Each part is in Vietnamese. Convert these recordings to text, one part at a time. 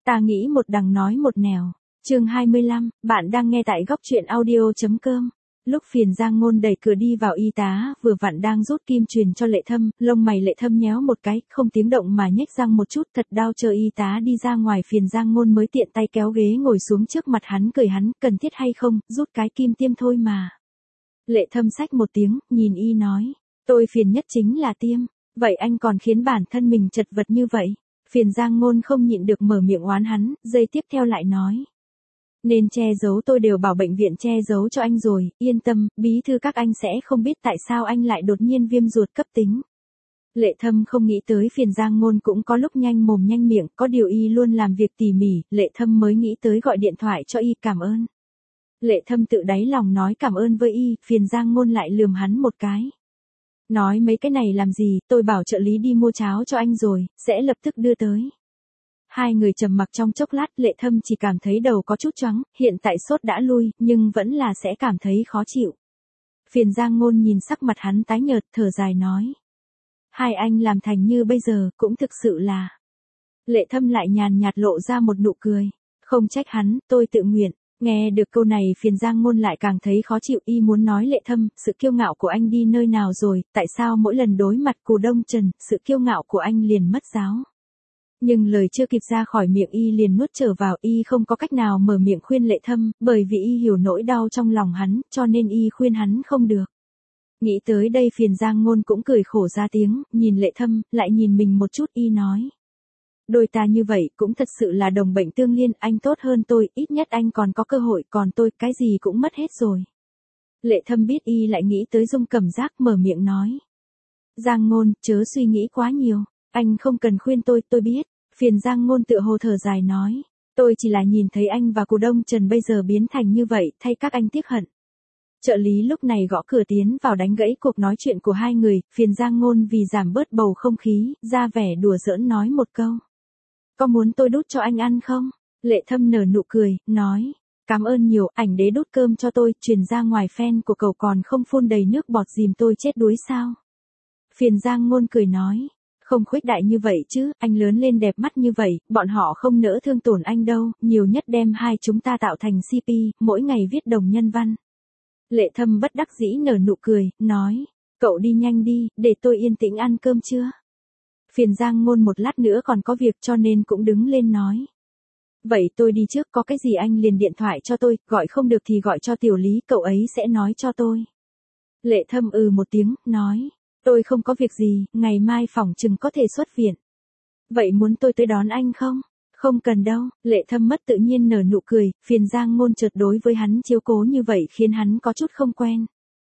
Ta nghĩ một đằng nói một nẻo. Chương 25, bạn đang nghe tại góc truyện audio.com. Lúc Phiền Giang Ngôn đẩy cửa đi vào, y tá vừa vặn đang rút kim truyền cho Lệ Thâm, lông mày Lệ Thâm nhéo một cái, không tiếng động mà nhếch răng một chút, thật đau. Chờ y tá đi ra ngoài, Phiền Giang Ngôn mới tiện tay kéo ghế ngồi xuống trước mặt hắn, cười hắn, cần thiết hay không, rút cái kim tiêm thôi mà. Lệ Thâm xách một tiếng, nhìn y nói, tôi phiền nhất chính là tiêm, vậy anh còn khiến bản thân mình chật vật như vậy. Phiền Giang Ngôn không nhịn được mở miệng oán hắn, giây tiếp theo lại nói. Nên che giấu tôi đều bảo bệnh viện che giấu cho anh rồi, yên tâm, bí thư các anh sẽ không biết tại sao anh lại đột nhiên viêm ruột cấp tính. Lệ Thâm không nghĩ tới Phiền Giang Ngôn cũng có lúc nhanh mồm nhanh miệng, có điều y luôn làm việc tỉ mỉ, Lệ Thâm mới nghĩ tới gọi điện thoại cho y cảm ơn. Lệ Thâm tự đáy lòng nói cảm ơn với y, Phiền Giang Ngôn lại lườm hắn một cái. Nói mấy cái này làm gì, tôi bảo trợ lý đi mua cháo cho anh rồi, sẽ lập tức đưa tới. Hai người trầm mặc trong chốc lát, Lệ Thâm chỉ cảm thấy đầu có chút choáng, hiện tại sốt đã lui, nhưng vẫn là sẽ cảm thấy khó chịu. Phiền Giang Ngôn nhìn sắc mặt hắn tái nhợt, thở dài nói. Hai anh làm thành như bây giờ, cũng thực sự là. Lệ Thâm lại nhàn nhạt lộ ra một nụ cười. Không trách hắn, tôi tự nguyện. Nghe được câu này, Phiền Giang Ngôn lại càng thấy khó chịu, y muốn nói Lệ Thâm, sự kiêu ngạo của anh đi nơi nào rồi, tại sao mỗi lần đối mặt Cù Đông Trần, sự kiêu ngạo của anh liền mất giáo. Nhưng lời chưa kịp ra khỏi miệng y liền nuốt trở vào, y không có cách nào mở miệng khuyên Lệ Thâm, bởi vì y hiểu nỗi đau trong lòng hắn, cho nên y khuyên hắn không được. Nghĩ tới đây, Phiền Giang Ngôn cũng cười khổ ra tiếng, nhìn Lệ Thâm, lại nhìn mình một chút, y nói. Đôi ta như vậy cũng thật sự là đồng bệnh tương liên, anh tốt hơn tôi, ít nhất anh còn có cơ hội, còn tôi cái gì cũng mất hết rồi. Lệ Thâm biết y lại nghĩ tới Dung Cẩm Giác, mở miệng nói. Giang Ngôn, chớ suy nghĩ quá nhiều, anh không cần khuyên tôi biết. Phiền Giang Ngôn tựa hồ thở dài nói. Tôi chỉ là nhìn thấy anh và Cù Đông Trần bây giờ biến thành như vậy, thay các anh tiếc hận. Trợ lý lúc này gõ cửa tiến vào đánh gãy cuộc nói chuyện của hai người, Phiền Giang Ngôn vì giảm bớt bầu không khí, ra vẻ đùa giỡn nói một câu. Có muốn tôi đút cho anh ăn không? Lệ Thâm nở nụ cười, nói. Cảm ơn nhiều, ảnh đế đút cơm cho tôi, truyền ra ngoài fan của cậu còn không phun đầy nước bọt dìm tôi chết đuối sao? Phiền Giang Ngôn cười nói. Không khuếch đại như vậy chứ, anh lớn lên đẹp mắt như vậy, bọn họ không nỡ thương tổn anh đâu, nhiều nhất đem hai chúng ta tạo thành CP, mỗi ngày viết đồng nhân văn. Lệ Thâm bất đắc dĩ nở nụ cười, nói. Cậu đi nhanh đi, để tôi yên tĩnh ăn cơm chưa? Phiền Giang Ngôn một lát nữa còn có việc cho nên cũng đứng lên nói. Vậy tôi đi trước, có cái gì anh liền điện thoại cho tôi, gọi không được thì gọi cho Tiểu Lý, cậu ấy sẽ nói cho tôi. Lệ Thâm một tiếng, nói. Tôi không có việc gì, ngày mai phỏng chừng có thể xuất viện. Vậy muốn tôi tới đón anh không? Không cần đâu, Lệ Thâm mất tự nhiên nở nụ cười, Phiền Giang Ngôn chợt đối với hắn chiếu cố như vậy khiến hắn có chút không quen.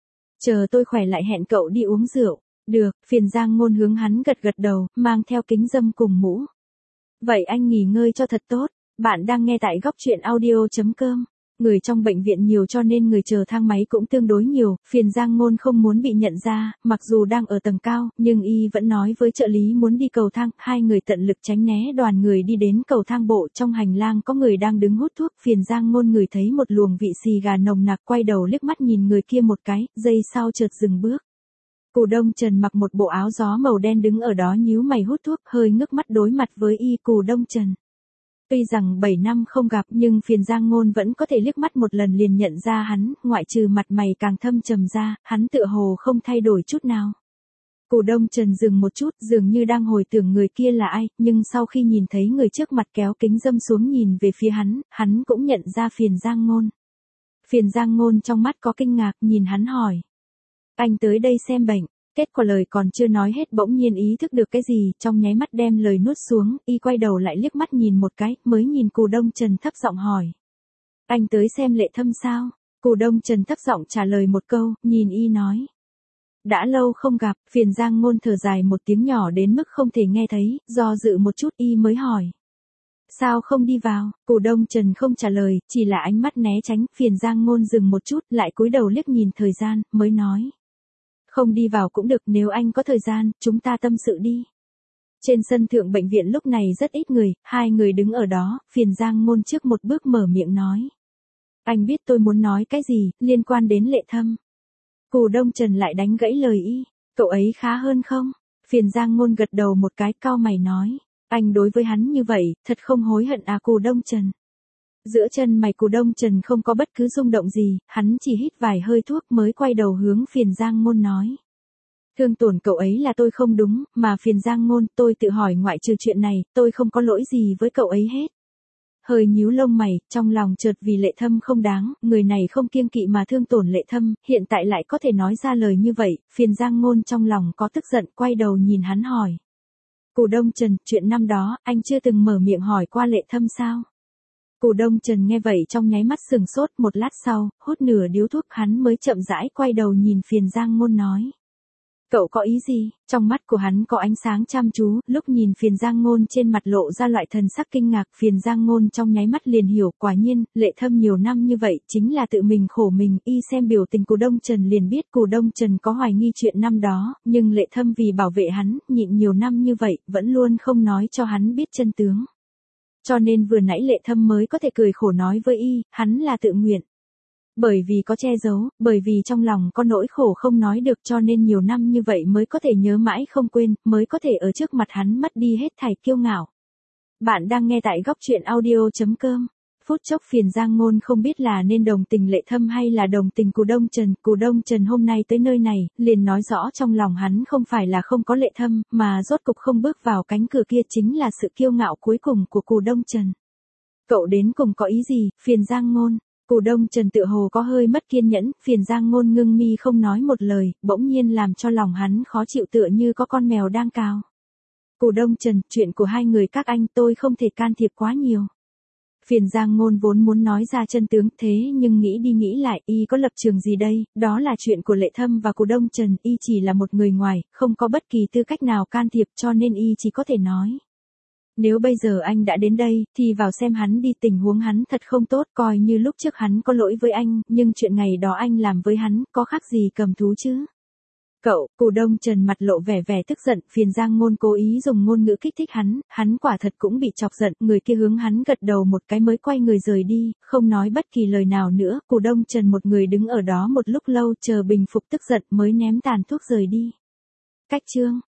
Chờ tôi khỏe lại hẹn cậu đi uống rượu. Được, Phiền Giang Ngôn hướng hắn gật gật đầu, mang theo kính râm cùng mũ. Vậy anh nghỉ ngơi cho thật tốt, bạn đang nghe tại góc truyện audio.com. Người trong bệnh viện nhiều cho nên người chờ thang máy cũng tương đối nhiều, Phiền Giang Ngôn không muốn bị nhận ra, mặc dù đang ở tầng cao, nhưng y vẫn nói với trợ lý muốn đi cầu thang, hai người tận lực tránh né đoàn người đi đến cầu thang bộ, trong hành lang có người đang đứng hút thuốc, Phiền Giang Ngôn ngửi thấy một luồng vị xì gà nồng nặc, quay đầu liếc mắt nhìn người kia một cái, giây sau chợt dừng bước. Cù Đông Trần mặc một bộ áo gió màu đen đứng ở đó nhíu mày hút thuốc, hơi ngước mắt đối mặt với y. Cù Đông Trần. Tuy rằng 7 năm không gặp nhưng Phiền Giang Ngôn vẫn có thể liếc mắt một lần liền nhận ra hắn, ngoại trừ mặt mày càng thâm trầm ra, hắn tựa hồ không thay đổi chút nào. Cù Đông Trần dừng một chút, dường như đang hồi tưởng người kia là ai, nhưng sau khi nhìn thấy người trước mặt kéo kính râm xuống nhìn về phía hắn cũng nhận ra Phiền Giang Ngôn. Phiền Giang Ngôn trong mắt có kinh ngạc, nhìn hắn hỏi. Anh tới đây xem bệnh. Kết quả lời còn chưa nói hết bỗng nhiên ý thức được cái gì, trong nháy mắt đem lời nuốt xuống, y quay đầu lại liếc mắt nhìn một cái, mới nhìn Cù Đông Trần thấp giọng hỏi. Anh tới xem Lệ Thâm sao? Cù Đông Trần thấp giọng trả lời một câu, nhìn y nói. Đã lâu không gặp, Phiền Giang Ngôn thở dài một tiếng nhỏ đến mức không thể nghe thấy, do dự một chút y mới hỏi. Sao không đi vào? Cù Đông Trần không trả lời, chỉ là ánh mắt né tránh, Phiền Giang Ngôn dừng một chút, lại cúi đầu liếc nhìn thời gian, mới nói. Không đi vào cũng được, nếu anh có thời gian, chúng ta tâm sự đi. Trên sân thượng bệnh viện lúc này rất ít người, hai người đứng ở đó, Phiền Giang Ngôn trước một bước mở miệng nói. Anh biết tôi muốn nói cái gì, liên quan đến Lệ Thâm. Cù Đông Trần lại đánh gãy lời y, cậu ấy khá hơn không? Phiền Giang Ngôn gật đầu một cái, cau mày nói. Anh đối với hắn như vậy, thật không hối hận à Cù Đông Trần. Giữa chân mày Cù Đông Trần không có bất cứ rung động gì, hắn chỉ hít vài hơi thuốc mới quay đầu hướng Phiền Giang Ngôn nói. Thương tổn cậu ấy là tôi không đúng, mà Phiền Giang Ngôn, tôi tự hỏi ngoại trừ chuyện này, tôi không có lỗi gì với cậu ấy hết. Hơi nhíu lông mày, trong lòng chợt vì Lệ Thâm không đáng, người này không kiêng kỵ mà thương tổn Lệ Thâm, hiện tại lại có thể nói ra lời như vậy, Phiền Giang Ngôn trong lòng có tức giận, quay đầu nhìn hắn hỏi. Cù Đông Trần, chuyện năm đó, anh chưa từng mở miệng hỏi qua Lệ Thâm sao? Cù Đông Trần nghe vậy trong nháy mắt sừng sốt, một lát sau, hút nửa điếu thuốc hắn mới chậm rãi quay đầu nhìn Phiền Giang Ngôn nói. Cậu có ý gì? Trong mắt của hắn có ánh sáng chăm chú, lúc nhìn Phiền Giang Ngôn trên mặt lộ ra loại thần sắc kinh ngạc, Phiền Giang Ngôn trong nháy mắt liền hiểu, quả nhiên, Lệ Thâm nhiều năm như vậy, chính là tự mình khổ mình, y xem biểu tình Cù Đông Trần liền biết Cù Đông Trần có hoài nghi chuyện năm đó, nhưng Lệ Thâm vì bảo vệ hắn, nhịn nhiều năm như vậy, vẫn luôn không nói cho hắn biết chân tướng. Cho nên vừa nãy Lệ Thâm mới có thể cười khổ nói với y, hắn là tự nguyện. Bởi vì có che giấu, bởi vì trong lòng có nỗi khổ không nói được cho nên nhiều năm như vậy mới có thể nhớ mãi không quên, mới có thể ở trước mặt hắn mất đi hết thảy kiêu ngạo. Bạn đang nghe tại góc truyện audio.com. Phút chốc Phiền Giang Ngôn không biết là nên đồng tình Lệ Thâm hay là đồng tình Cù Đông Trần hôm nay tới nơi này, liền nói rõ trong lòng hắn không phải là không có Lệ Thâm, mà rốt cục không bước vào cánh cửa kia chính là sự kiêu ngạo cuối cùng của Cù Đông Trần. Cậu đến cùng có ý gì, Phiền Giang Ngôn? Cù Đông Trần tựa hồ có hơi mất kiên nhẫn, Phiền Giang Ngôn ngưng mi không nói một lời, bỗng nhiên làm cho lòng hắn khó chịu tựa như có con mèo đang cào. Cù Đông Trần, chuyện của hai người các anh tôi không thể can thiệp quá nhiều. Phiền Giang Ngôn vốn muốn nói ra chân tướng thế nhưng nghĩ đi nghĩ lại, y có lập trường gì đây, đó là chuyện của Lệ Thâm và Cù Đông Trần, y chỉ là một người ngoài, không có bất kỳ tư cách nào can thiệp cho nên y chỉ có thể nói. Nếu bây giờ anh đã đến đây, thì vào xem hắn đi, tình huống hắn thật không tốt, coi như lúc trước hắn có lỗi với anh, nhưng chuyện ngày đó anh làm với hắn, có khác gì cầm thú chứ? Cậu, Cù Đông Trần mặt lộ vẻ tức giận, Phiền Giang Ngôn cố ý dùng ngôn ngữ kích thích hắn quả thật cũng bị chọc giận, người kia hướng hắn gật đầu một cái mới quay người rời đi, không nói bất kỳ lời nào nữa, Cù Đông Trần một người đứng ở đó một lúc lâu chờ bình phục tức giận mới ném tàn thuốc rời đi. Cách chương